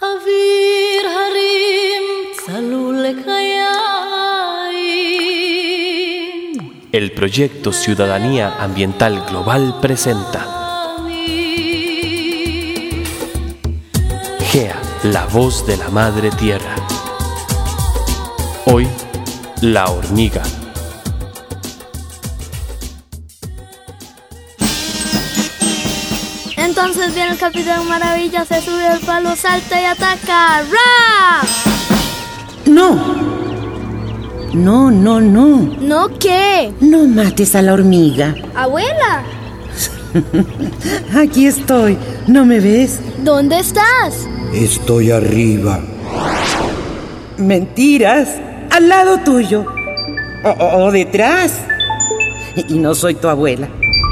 El proyecto Ciudadanía Ambiental Global presenta GEA, la voz de la Madre Tierra. Hoy, la hormiga. Entonces viene el Capitán Maravilla, se sube al palo, salta y ataca. ¡Ra! ¡No! No. ¿No qué? No mates a la hormiga. Abuela. Aquí estoy. ¿No me ves? ¿Dónde estás? Estoy arriba. Mentiras. Al lado tuyo. O detrás. Y no soy tu abuela.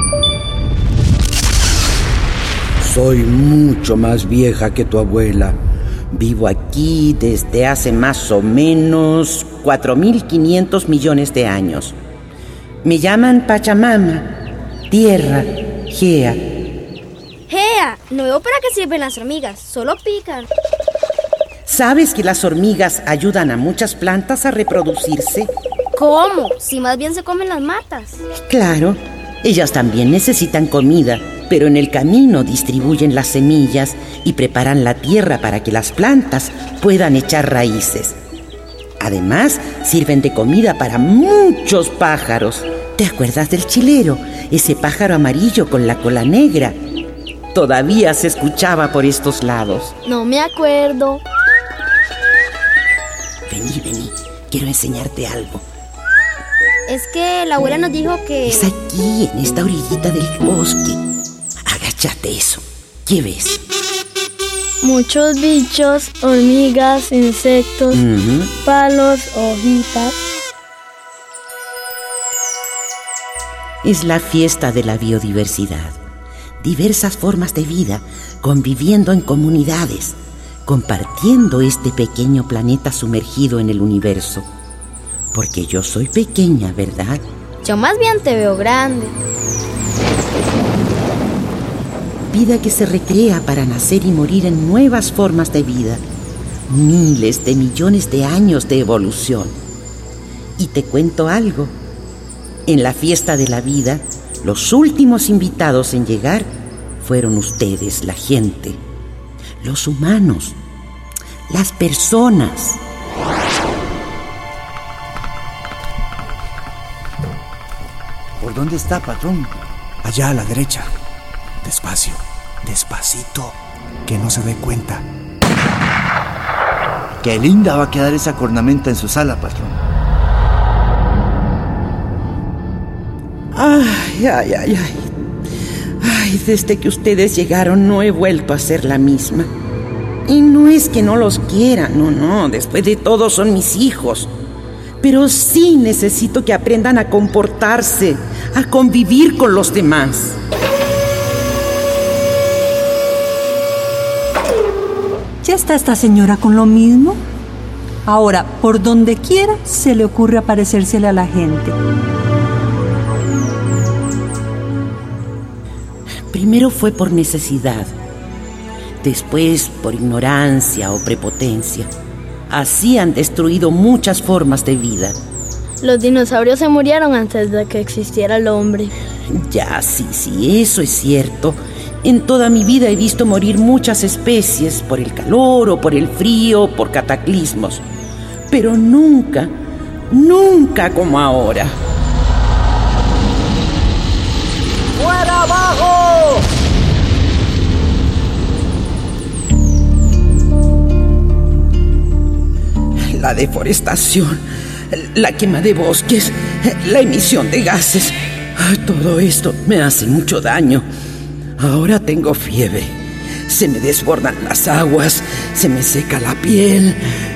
Soy mucho más vieja que tu abuela. Vivo aquí desde hace más o menos 4.500 millones de años. Me llaman Pachamama, Tierra, Gea. Gea, no veo para qué sirven las hormigas, solo pican. ¿Sabes que las hormigas ayudan a muchas plantas a reproducirse? ¿Cómo? Si más bien se comen las matas. Claro, ellas también necesitan comida, pero en el camino distribuyen las semillas y preparan la tierra para que las plantas puedan echar raíces. Además, sirven de comida para muchos pájaros. ¿Te acuerdas del chilero? Ese pájaro amarillo con la cola negra. Todavía se escuchaba por estos lados. No me acuerdo. Vení, quiero enseñarte algo. Es que la abuela nos dijo que... Es aquí, en esta orillita del bosque. Agáchate eso. ¿Qué ves? Muchos bichos, hormigas, insectos, palos, hojitas. Es la fiesta de la biodiversidad. Diversas formas de vida conviviendo en comunidades, compartiendo este pequeño planeta sumergido en el universo. Porque yo soy pequeña, ¿verdad? Yo más bien te veo grande. Vida que se recrea para nacer y morir en nuevas formas de vida. Miles de millones de años de evolución. Y te cuento algo. En la fiesta de la vida, los últimos invitados en llegar fueron ustedes, la gente. Los humanos. Las personas. ¿Por dónde está, patrón? Allá a la derecha. Despacio, despacito, que no se dé cuenta. Qué linda va a quedar esa cornamenta en su sala, patrón. Ay, desde que ustedes llegaron no he vuelto a ser la misma. Y no es que no los quiera, no, después de todo son mis hijos. Pero sí necesito que aprendan a comportarse, a convivir con los demás. ¿Ya está esta señora con lo mismo? Ahora, por donde quiera, se le ocurre aparecérsele a la gente. Primero fue por necesidad, después por ignorancia o prepotencia. Así han destruido muchas formas de vida. Los dinosaurios se murieron antes de que existiera el hombre. Ya, sí, eso es cierto. En toda mi vida he visto morir muchas especies por el calor o por el frío, por cataclismos. Pero nunca como ahora. ¡Fuera abajo! La deforestación, la quema de bosques, la emisión de gases. Todo esto me hace mucho daño. Ahora tengo fiebre. Se me desbordan las aguas, se me seca la piel.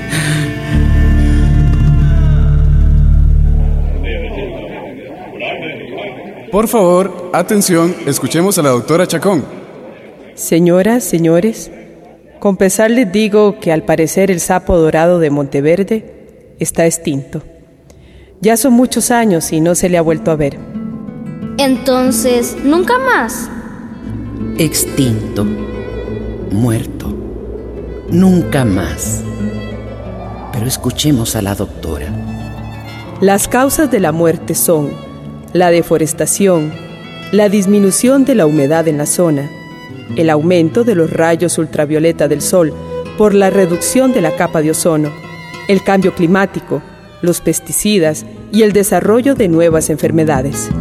Por favor, atención, escuchemos a la doctora Chacón. Señoras, señores, con pesar les digo que al parecer el sapo dorado de Monteverde está extinto. Ya son muchos años y no se le ha vuelto a ver. Entonces, ¿nunca más? Extinto, muerto, nunca más. Pero escuchemos a la doctora. Las causas de la muerte son la deforestación, la disminución de la humedad en la zona, el aumento de los rayos ultravioleta del sol por la reducción de la capa de ozono, el cambio climático, los pesticidas y el desarrollo de nuevas enfermedades.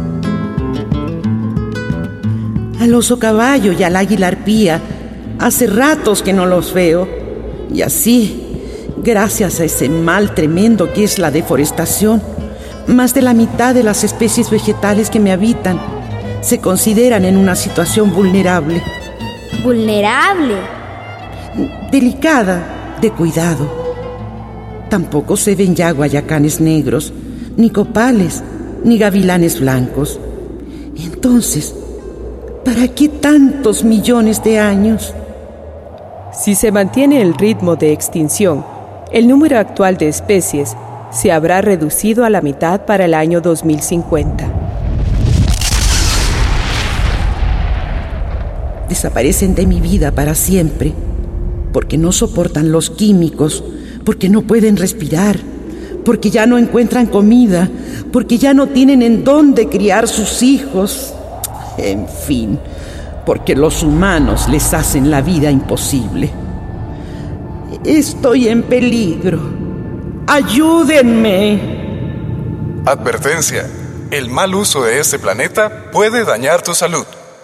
Al oso caballo y al águila arpía, hace ratos que no los veo. Y así, gracias a ese mal tremendo que es la deforestación, más de la mitad de las especies vegetales que me habitan se consideran en una situación vulnerable. ¿Vulnerable? Delicada, de cuidado. Tampoco se ven ya guayacanes negros, ni copales, ni gavilanes blancos. Entonces, ¿para qué tantos millones de años? Si se mantiene el ritmo de extinción, el número actual de especies se habrá reducido a la mitad para el año 2050. Desaparecen de mi vida para siempre, porque no soportan los químicos, porque no pueden respirar, porque ya no encuentran comida, porque ya no tienen en dónde criar sus hijos. En fin, porque los humanos les hacen la vida imposible. Estoy en peligro. ¡Ayúdenme! Advertencia: el mal uso de este planeta puede dañar tu salud.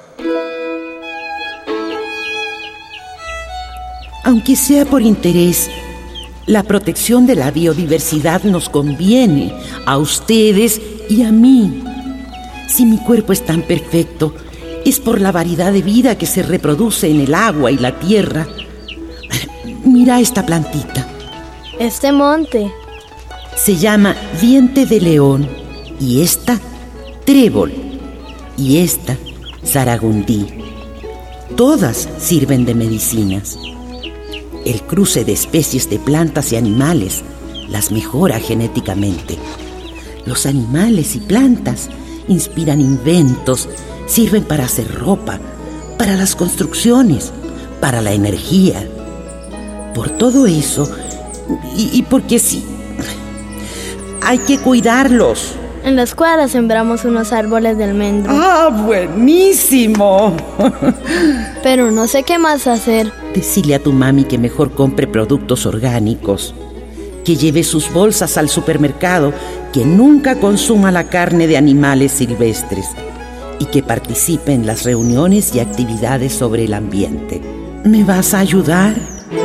Aunque sea por interés, la protección de la biodiversidad nos conviene a ustedes y a mí. Si mi cuerpo es tan perfecto, es por la variedad de vida que se reproduce en el agua y la tierra. Mira esta plantita. Este monte. Se llama diente de león, y esta, trébol, y esta, zaragundí. Todas sirven de medicinas. El cruce de especies de plantas y animales las mejora genéticamente. Los animales y plantas inspiran inventos, sirven para hacer ropa, para las construcciones, para la energía. Por todo eso, y porque sí, hay que cuidarlos. En la escuadra sembramos unos árboles de almendro. ¡Ah, buenísimo! Pero no sé qué más hacer. Decile a tu mami que mejor compre productos orgánicos, que lleve sus bolsas al supermercado, que nunca consuma la carne de animales silvestres y que participe en las reuniones y actividades sobre el ambiente. ¿Me vas a ayudar?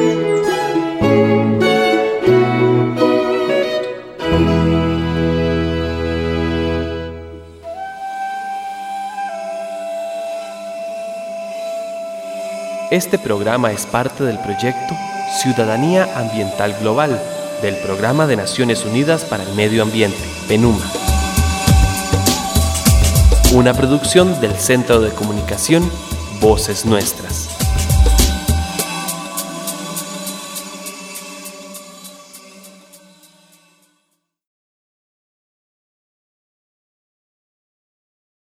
Este programa es parte del proyecto Ciudadanía Ambiental Global del Programa de Naciones Unidas para el Medio Ambiente, PNUMA. Una producción del Centro de Comunicación Voces Nuestras.